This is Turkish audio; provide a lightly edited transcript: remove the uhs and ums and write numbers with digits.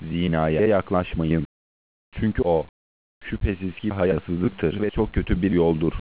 zinaya yaklaşmayın. Çünkü o, şüphesiz ki hayasızlıktır ve çok kötü bir yoldur.